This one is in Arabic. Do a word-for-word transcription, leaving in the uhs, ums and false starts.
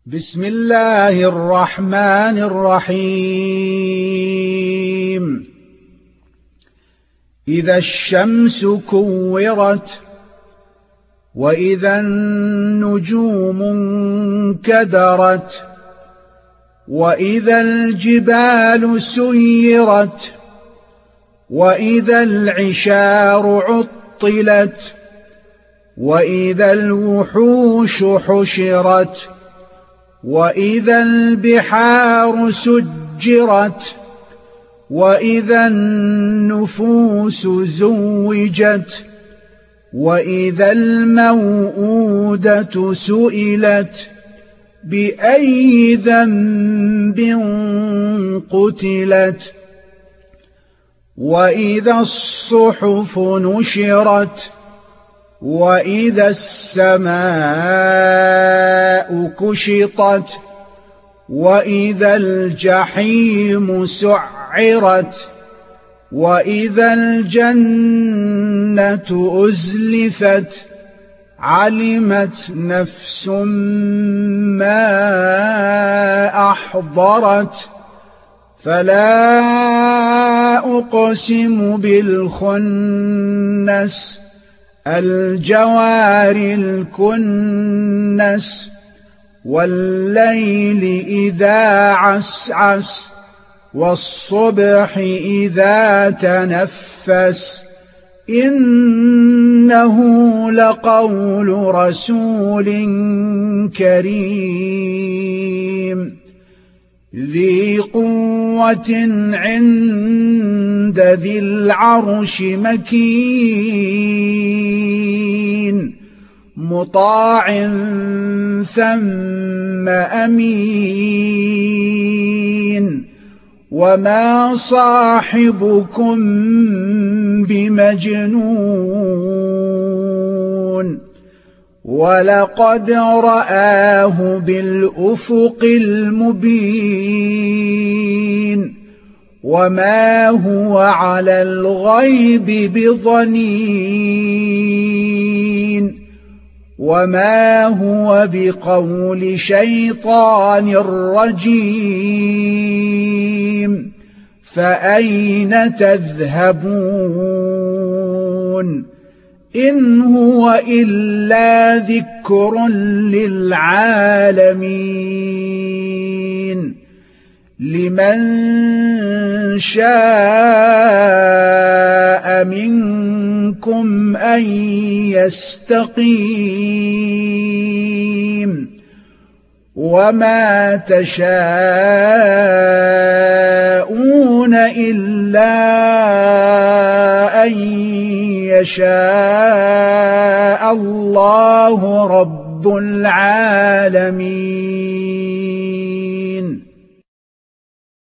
بسم الله الرحمن الرحيم إذا الشمس كورت وإذا النجوم انكدرت وإذا الجبال سيرت وإذا العشار عطلت وإذا الوحوش حشرت وإذا البحار سجرت وإذا النفوس زوجت وإذا الموءودة سئلت بأي ذنب قتلت وإذا الصحف نشرت وإذا السماء كشطت وإذا الجحيم سعرت وإذا الجنة أزلفت علمت نفس ما أحضرت فلا أقسم بالخنس الجوار الكنس والليل إذا عسعس والصبح إذا تنفس إنه لقول رسول كريم ذي قوة عند ذي العرش مكين مطاع ثم أمين وما صاحبكم بمجنون ولقد رآه بالأفق المبين وما هو على الغيب بضنين وما هو بقول شيطان رجيم فأين تذهبون إن هو إلا ذكر للعالمين لمن شاء منكم أن يستقيم وما تشاءون إلا أن يشاء الله رب العالمين.